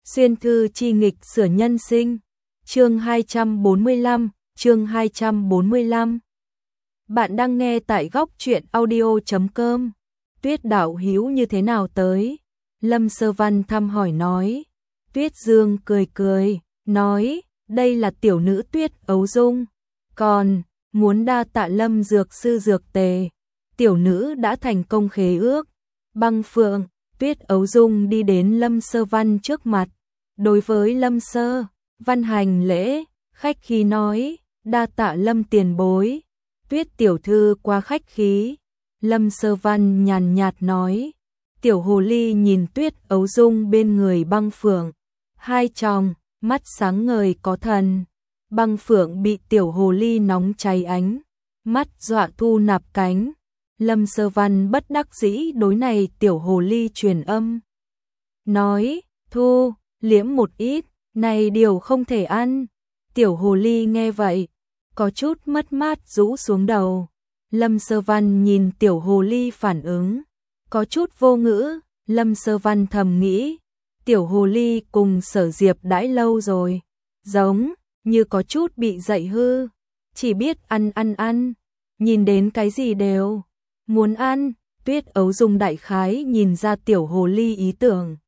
Xuyên thư chi nghịch sửa nhân sinh. Chương 245, chương 245. Bạn đang nghe tại góc truyện audio.com. Tuyết đạo hữu như thế nào tới? Lâm Sơ Văn thăm hỏi nói. Tuyết Dương cười cười, nói, đây là tiểu nữ Tuyết Ấu Dung. Còn, muốn đa tạ Lâm dược sư dược tề. Tiểu nữ đã thành công khế ước. Băng Phượng, Tuyết Ấu Dung đi đến Lâm Sơ Văn trước mặt. Đối với Lâm Sơ Văn hành lễ, khách khí nói, đa tạ Lâm tiền bối. Tuyết tiểu thư quá khách khí. Lâm Sơ Văn nhàn nhạt nói. Tiểu hồ ly nhìn Tuyết Ấu Dung bên người Băng Phượng. Hai tròng, mắt sáng ngời có thần. Băng Phượng bị tiểu hồ ly nóng cháy ánh. Mắt dọa thu nạp cánh. Lâm Sơ Văn bất đắc dĩ đối này tiểu hồ ly truyền âm. Nói, thu, liễm một ít, này điều không thể ăn. Tiểu hồ ly nghe vậy, có chút mất mát rũ xuống đầu. Lâm Sơ Văn nhìn tiểu hồ ly phản ứng, có chút vô ngữ. Lâm Sơ Văn thầm nghĩ, tiểu hồ ly cùng Sở Diệp đãi lâu rồi, giống như có chút bị dạy hư, chỉ biết ăn, nhìn đến cái gì đều muốn ăn. Tuyết Ấu Dung đại khái nhìn ra tiểu hồ ly ý tưởng,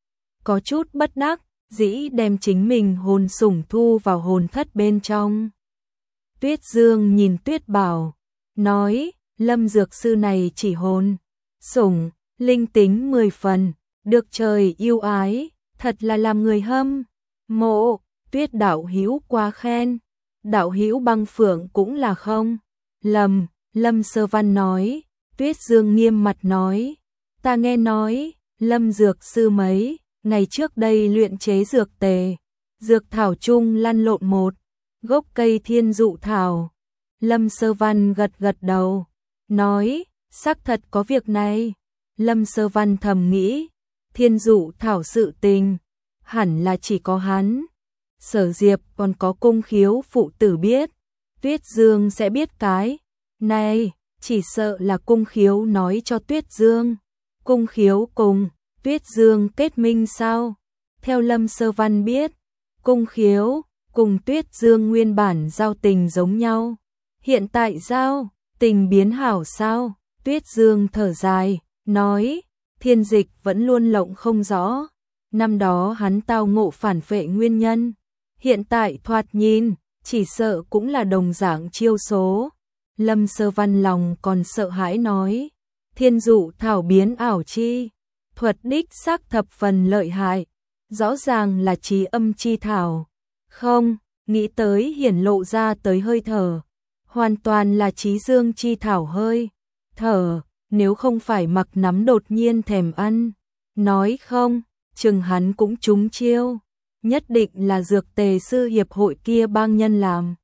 có chút bất đắc dĩ đem chính mình hồn sủng thu vào hồn thất bên trong. Tuyết Dương nhìn Tuyết Bảo, nói, Lâm dược sư này chỉ hồn sủng, linh tính 10 phần, được trời yêu ái, thật là làm người hâm mộ. Tuyết đạo hữu quá khen, đạo hữu Băng Phượng cũng là không lầm. Lâm Sơ Văn nói. Tuyết Dương nghiêm mặt nói, ta nghe nói, Lâm dược sư mấy ngày trước đây luyện chế dược tề, dược thảo chung lăn lộn một gốc cây thiên dụ thảo. Lâm Sơ Văn gật gật đầu, nói, xác thật có việc này. Lâm Sơ Văn thầm nghĩ, thiên dụ thảo sự tình, hẳn là chỉ có hắn, Sở Diệp còn có Cung Khiếu phụ tử biết, Tuyết Dương sẽ biết cái này. Chỉ sợ là Cung Khiếu nói cho Tuyết Dương. Cung Khiếu cùng Tuyết Dương kết minh sao? Theo Lâm Sơ Văn biết, Cung Khiếu cùng Tuyết Dương nguyên bản giao tình giống nhau. Hiện tại giao tình biến hảo sao? Tuyết Dương thở dài, nói, thiên dịch vẫn luôn lộng không rõ. Năm đó hắn tao ngộ phản phệ nguyên nhân. Hiện tại thoạt nhìn, chỉ sợ cũng là đồng dạng chiêu số. Lâm Sơ Văn lòng còn sợ hãi nói, thiên dụ thảo biến ảo chi, thuật đích xác thập phần lợi hại, rõ ràng là trí âm chi thảo, không, nghĩ tới hiển lộ ra tới hơi thở, hoàn toàn là trí dương chi thảo hơi thở, nếu không phải Mặc Nắm đột nhiên thèm ăn, nói không, chừng hắn cũng trúng chiêu, nhất định là dược tề sư hiệp hội kia bang nhân làm.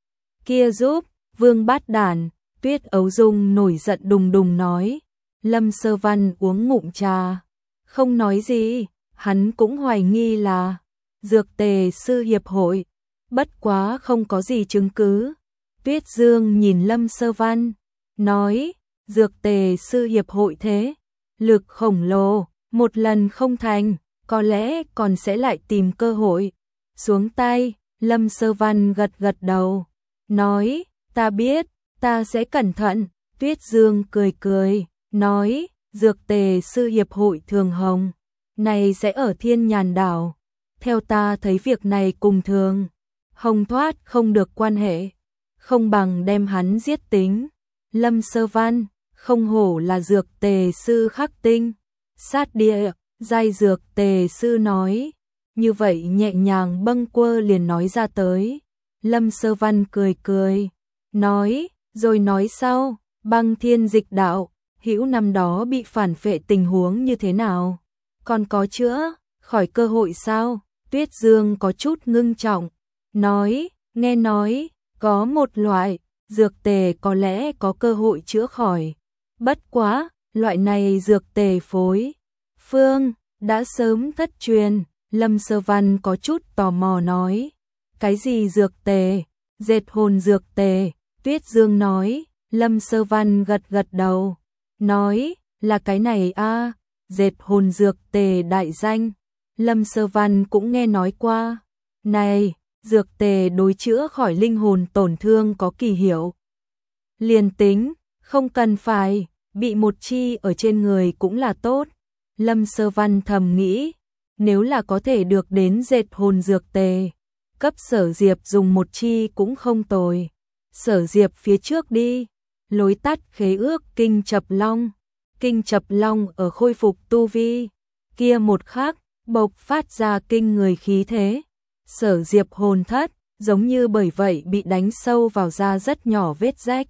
Kia giúp Vương Bát Đản. Tuyết Ấu Dung nổi giận đùng đùng nói. Lâm Sơ Văn uống ngụm trà, không nói gì, hắn cũng hoài nghi là dược tề sư hiệp hội, bất quá không có gì chứng cứ. Tuyết Dương nhìn Lâm Sơ Văn, nói, dược tề sư hiệp hội thế lực khổng lồ, một lần không thành, có lẽ còn sẽ lại tìm cơ hội. Xuống tay. Lâm Sơ Văn gật gật đầu, nói, ta biết, ta sẽ cẩn thận. Tuyết Dương cười cười, nói, dược tề sư hiệp hội Thường Hồng này sẽ ở Thiên Nhàn Đảo. Theo ta thấy việc này cùng Thường Hồng thoát không được quan hệ, không bằng đem hắn giết tính. Lâm Sơ Văn, không hổ là dược tề sư khắc tinh, sát địa, giai dược tề sư nói, như vậy nhẹ nhàng bâng quơ liền nói ra tới. Lâm Sơ Văn cười cười, nói, rồi nói sau, Băng Thiên dịch đạo, hữu năm đó bị phản phệ tình huống như thế nào? Còn có chữa khỏi cơ hội sao? Tuyết Dương có chút ngưng trọng, nói, nghe nói, có một loại dược tề có lẽ có cơ hội chữa khỏi. Bất quá, loại này dược tề phối phương đã sớm thất truyền. Lâm Sơ Văn có chút tò mò nói, cái gì dược tề? Dệt hồn dược tề. Tuyết Dương nói. Lâm Sơ Văn gật gật đầu, nói, là cái này a, dệt hồn dược tề đại danh, Lâm Sơ Văn cũng nghe nói qua. Này, dược tề đối chữa khỏi linh hồn tổn thương có kỳ hiệu. Liền tính, không cần phải, bị một chi ở trên người cũng là tốt. Lâm Sơ Văn thầm nghĩ, nếu là có thể được đến dệt hồn dược tề, cấp Sở Diệp dùng một chi cũng không tồi. Sở Diệp phía trước đi, lối tắt khế ước kinh chập long. Kinh chập long ở khôi phục tu vi, kia một khắc, bộc phát ra kinh người khí thế. Sở Diệp hồn thất, giống như bởi vậy bị đánh sâu vào da rất nhỏ vết rách.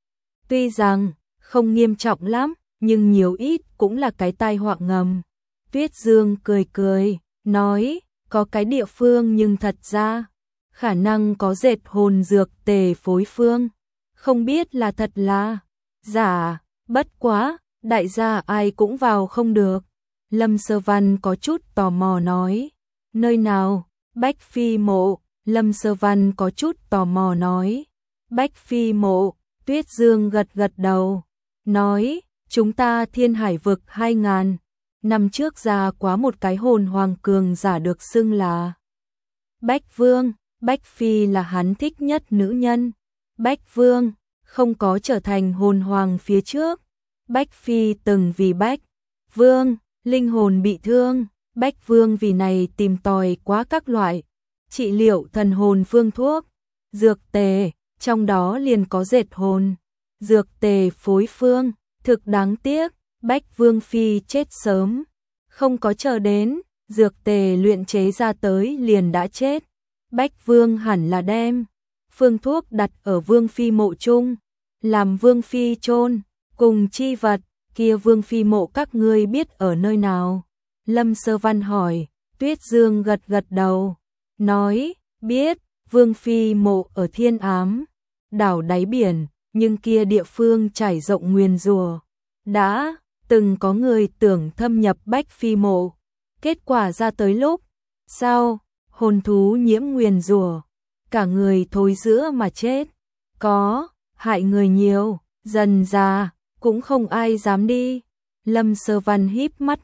Tuy rằng, không nghiêm trọng lắm, nhưng nhiều ít cũng là cái tai họa ngầm. Tuyết Dương cười cười, nói, có cái địa phương nhưng thật ra, khả năng có dệt hồn dược tề phối phương. Không biết là thật là giả, bất quá, đại gia ai cũng vào không được. Lâm Sơ Văn có chút tò mò nói, nơi nào? Bách Phi mộ. Lâm Sơ Văn có chút tò mò nói, Bách Phi mộ. Tuyết Dương gật gật đầu, nói, chúng ta Thiên Hải vực 2000 năm trước ra quá một cái hồn hoàng cường giả được xưng là Bách Vương. Bách Phi là hắn thích nhất nữ nhân. Bách Vương không có trở thành hồn hoàng phía trước, Bách Phi từng vì Bách Vương linh hồn bị thương, Bách Vương vì này tìm tòi quá các loại trị liệu thần hồn phương thuốc, dược tề, trong đó liền có dệt hồn dược tề phối phương. Thực đáng tiếc, Bách Vương Phi chết sớm, không có chờ đến dược tề luyện chế ra tới liền đã chết. Bách Vương hẳn là đem phương thuốc đặt ở Vương Phi mộ chung, làm Vương Phi chôn cùng chi vật. Kia Vương Phi mộ các ngươi biết ở nơi nào? Lâm Sơ Văn hỏi. Tuyết Dương gật gật đầu, nói, biết, Vương Phi mộ ở Thiên Ám đảo đáy biển, nhưng kia địa phương trải rộng nguyền rủa. Đã từng có người tưởng thâm nhập Bách Phi mộ, kết quả ra tới lúc sau, hồn thú nhiễm nguyền rủa, cả người thối rữa mà chết. Có hại người nhiều, dần già cũng không ai dám đi. Lâm Sơ Văn híp mắt,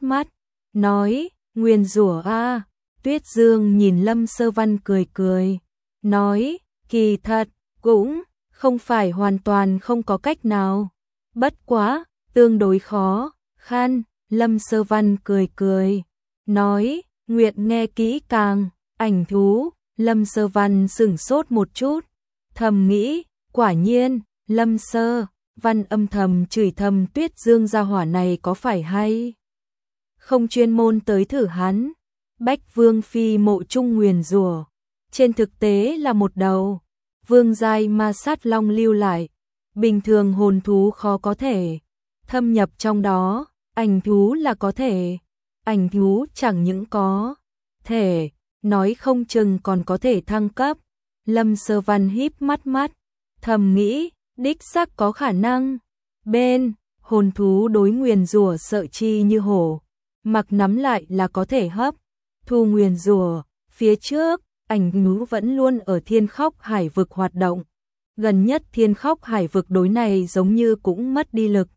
nói, nguyền rủa a. Tuyết Dương nhìn Lâm Sơ Văn cười cười, nói, kỳ thật cũng không phải hoàn toàn không có cách nào, bất quá tương đối khó khăn. Lâm Sơ Văn cười cười, nói, nguyện nghe kỹ càng. Ảnh thú. Lâm Sơ Văn sửng sốt một chút, thầm nghĩ, quả nhiên. Lâm Sơ Văn âm thầm chửi thầm Tuyết Dương gia hỏa này có phải hay không chuyên môn tới thử hắn. Bách Vương Phi mộ trung nguyền rủa, trên thực tế là một đầu vương giai ma sát long lưu lại, bình thường hồn thú khó có thể thâm nhập trong đó, ảnh thú là có thể. Ảnh thú chẳng những có thể, nói không chừng còn có thể thăng cấp. Lâm Sơ Văn híp mắt, thầm nghĩ, đích xác có khả năng. Bên hồn thú đối nguyền rủa sợ chi như hổ, mặc nắm lại là có thể hấp thu nguyền rủa. Phía trước, ảnh thú vẫn luôn ở Thiên Khóc Hải vực hoạt động, gần nhất Thiên Khóc Hải vực đối này giống như cũng mất đi lực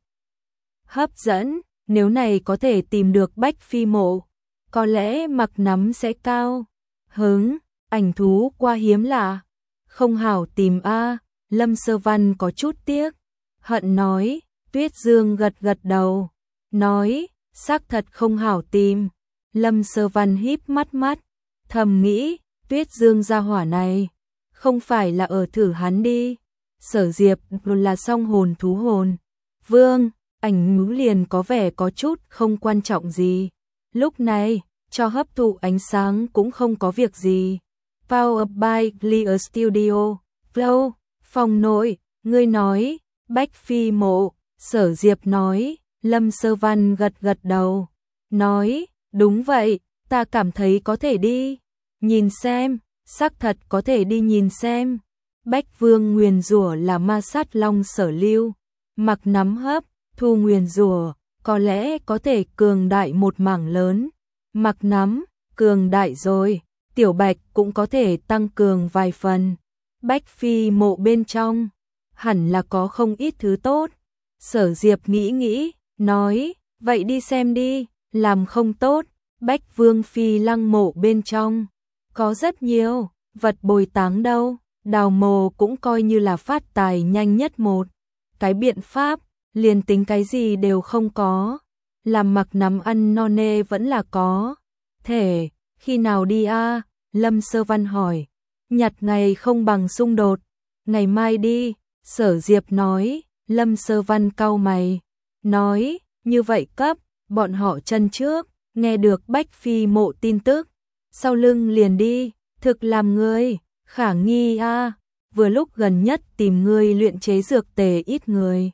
hấp dẫn. Nếu này có thể tìm được Bách Phi mộ, có lẽ mặc nắm sẽ cao hứng. Ảnh thú qua hiếm lạ, không hảo tìm a. Lâm Sơ Văn có chút tiếc hận nói. Tuyết Dương gật gật đầu, nói, xác thật không hảo tìm. Lâm Sơ Văn híp mắt, thầm nghĩ, Tuyết Dương gia hỏa này không phải là ở thử hắn đi. Sở Diệp là song hồn thú hồn vương, ảnh ngữ liền có vẻ có chút không quan trọng gì. Lúc này, cho hấp thụ ánh sáng cũng không có việc gì. Powered by Clear Studio. Flow, phòng nội, ngươi nói, Bách Phi mộ. Sở Diệp nói. Lâm Sơ Văn gật gật đầu, nói, đúng vậy, ta cảm thấy có thể đi nhìn xem, xác thật có thể đi nhìn xem. Bách Vương nguyền rủa là ma sát long sở lưu, mặc nắm hấp thu nguyền rủa, có lẽ có thể cường đại một mảng lớn. Mặc nắm cường đại rồi, Tiểu Bạch cũng có thể tăng cường vài phần. Bách Phi mộ bên trong hẳn là có không ít thứ tốt. Sở Diệp nghĩ, nói, vậy đi xem đi, làm không tốt, Bách Vương Phi lăng mộ bên trong, có rất nhiều vật bồi táng đâu, đào mồ cũng coi như là phát tài nhanh nhất một cái biện pháp, liền tính cái gì đều không có, làm mặc nắm ăn no nê vẫn là có. Thể, khi nào đi a? Lâm Sơ Văn hỏi. Nhặt ngày không bằng xung đột, ngày mai đi, Sở Diệp nói. Lâm Sơ Văn cau mày, nói, như vậy cấp, bọn họ chân trước, nghe được Bách Phi mộ tin tức, sau lưng liền đi, thực làm ngươi khả nghi a, vừa lúc gần nhất tìm ngươi luyện chế dược tề ít người.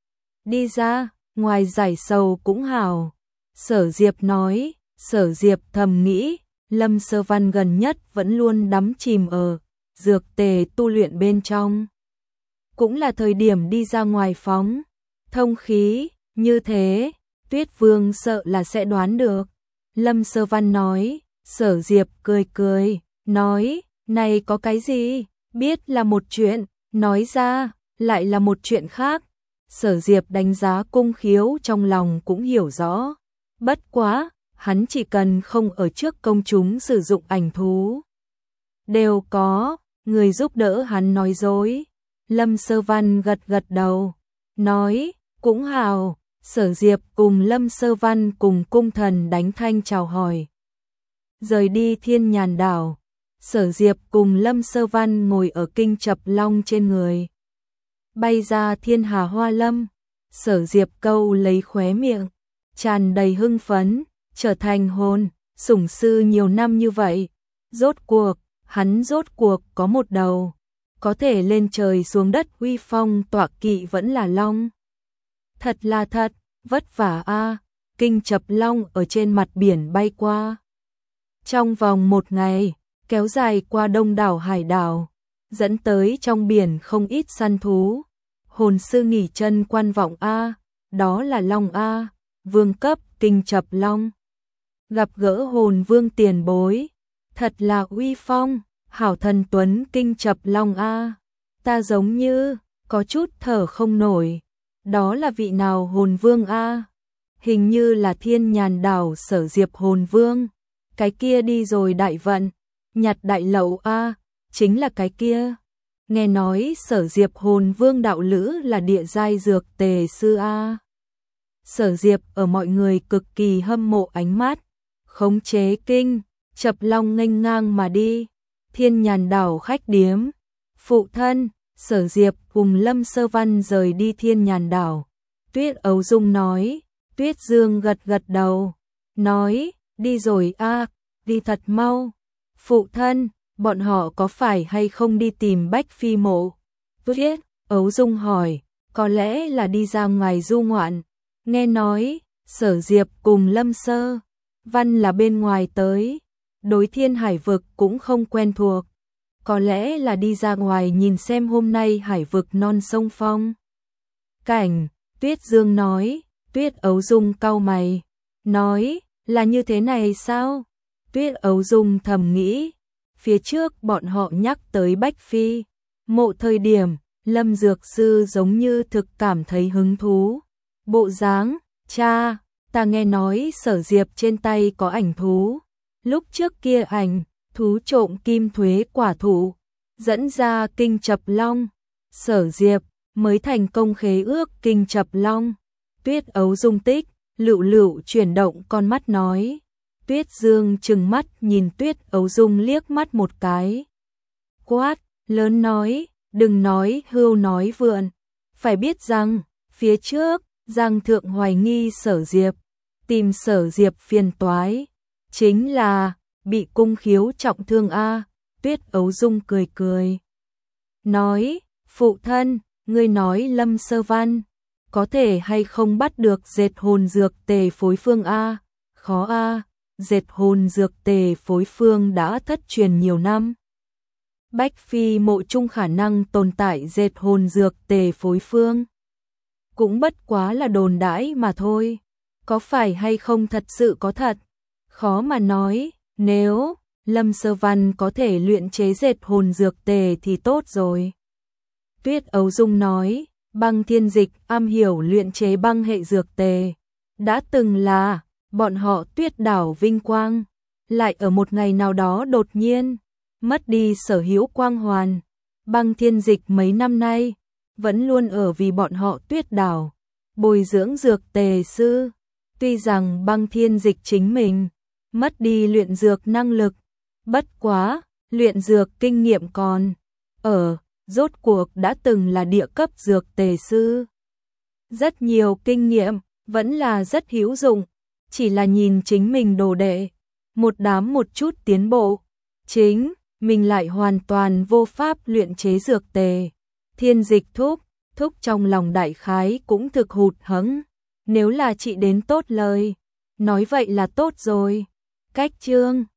Đi ra, ngoài giải sầu cũng hảo. Sở Diệp nói. Sở Diệp thầm nghĩ, Lâm Sơ Văn gần nhất vẫn luôn đắm chìm ở dược tề tu luyện bên trong. Cũng là thời điểm đi ra ngoài phóng thông khí, như thế, Tuyết Vương sợ là sẽ đoán được. Lâm Sơ Văn nói. Sở Diệp cười cười, nói, này có cái gì, biết là một chuyện, nói ra, lại là một chuyện khác. Sở Diệp đánh giá cung khiếu trong lòng cũng hiểu rõ, bất quá, hắn chỉ cần không ở trước công chúng sử dụng ảnh thú. Đều có, người giúp đỡ hắn nói dối. Lâm Sơ Văn gật gật đầu, nói, cũng hào. Sở Diệp cùng Lâm Sơ Văn cùng cung thần đánh thanh chào hỏi. Rời đi Thiên Nhàn đảo, Sở Diệp cùng Lâm Sơ Văn ngồi ở kinh chập long trên người. Bay ra Thiên Hà Hoa Lâm, Sở Diệp câu lấy khóe miệng, tràn đầy hưng phấn, trở thành hồn sủng sư nhiều năm như vậy. Rốt cuộc, hắn rốt cuộc có một đầu, có thể lên trời xuống đất uy phong tọa kỵ vẫn là long. Thật là thật, vất vả a. Kinh chập long ở trên mặt biển bay qua. Trong vòng một ngày, kéo dài qua đông đảo hải đảo, dẫn tới trong biển không ít săn thú. Hồn sư nghỉ chân quan vọng a, đó là long a, vương cấp kinh chập long. Gặp gỡ hồn vương tiền bối, thật là uy phong, hảo thần tuấn kinh chập long a. Ta giống như có chút thở không nổi, đó là vị nào hồn vương a? Hình như là Thiên Nhàn đảo Sở Diệp hồn vương, cái kia đi rồi đại vận, nhặt đại lậu a, chính là cái kia. Nghe nói Sở Diệp hồn vương đạo lữ là địa giai dược tề sư a. Sở Diệp ở mọi người cực kỳ hâm mộ ánh mắt, khống chế kinh chập long nghênh ngang mà đi. Thiên Nhàn đảo khách điếm, phụ thân. Sở Diệp cùng Lâm Sơ Văn rời đi Thiên Nhàn đảo. Tuyết Ấu Dung nói. Tuyết Dương gật gật đầu, nói, đi rồi a, đi thật mau. Phụ thân, bọn họ có phải hay không đi tìm Bách Phi mộ? Tuyết Ấu Dung hỏi, có lẽ là đi ra ngoài du ngoạn. Nghe nói, Sở Diệp cùng Lâm Sơ Văn là bên ngoài tới, đối Thiên Hải vực cũng không quen thuộc. Có lẽ là đi ra ngoài nhìn xem hôm nay hải vực non sông phong cảnh. Tuyết Dương nói. Tuyết Ấu Dung cau mày, nói, là như thế này sao? Tuyết Ấu Dung thầm nghĩ, phía trước bọn họ nhắc tới Bách Phi mộ thời điểm, Lâm Dược Sư giống như thực cảm thấy hứng thú. Bộ dáng, cha, ta nghe nói Sở Diệp trên tay có ảnh thú. Lúc trước kia ảnh thú trộm kim thuế quả thụ, dẫn ra kinh chập long. Sở Diệp mới thành công khế ước kinh chập long. Tuyết Ấu Dung tích, lựu lựu chuyển động con mắt nói. Tuyết Dương trừng mắt nhìn Tuyết Ấu Dung liếc mắt một cái. Quát, lớn nói, đừng nói hưu nói vượn. Phải biết rằng, phía trước, Giang Thượng hoài nghi Sở Diệp, tìm Sở Diệp phiền toái. Chính là, bị cung khiếu trọng thương a. Tuyết Ấu Dung cười cười. Nói, phụ thân, ngươi nói Lâm Sơ Văn có thể hay không bắt được dệt hồn dược tề phối phương a? Khó a, dệt hồn dược tề phối phương đã thất truyền nhiều năm. Bách Phi mộ chung khả năng tồn tại dệt hồn dược tề phối phương, cũng bất quá là đồn đãi mà thôi. Có phải hay không thật sự có thật? Khó mà nói, nếu Lâm Sơ Văn có thể luyện chế dệt hồn dược tề thì tốt rồi. Tuyết Ấu Dung nói. Băng Thiên Dịch am hiểu luyện chế băng hệ dược tề, đã từng là bọn họ Tuyết đảo vinh quang, lại ở một ngày nào đó đột nhiên mất đi sở hữu quang hoàn. Băng Thiên Dịch mấy năm nay vẫn luôn ở vì bọn họ Tuyết đảo bồi dưỡng dược tề sư. Tuy rằng Băng Thiên Dịch chính mình mất đi luyện dược năng lực, bất quá, luyện dược kinh nghiệm còn rốt cuộc đã từng là địa cấp dược tề sư. Rất nhiều kinh nghiệm, vẫn là rất hữu dụng, chỉ là nhìn chính mình đồ đệ, một đám một chút tiến bộ, chính mình lại hoàn toàn vô pháp luyện chế dược tề. Thiên Dịch thúc trong lòng đại khái cũng thực hụt hẫng, nếu là chị đến tốt lời, nói vậy là tốt rồi. Cách chương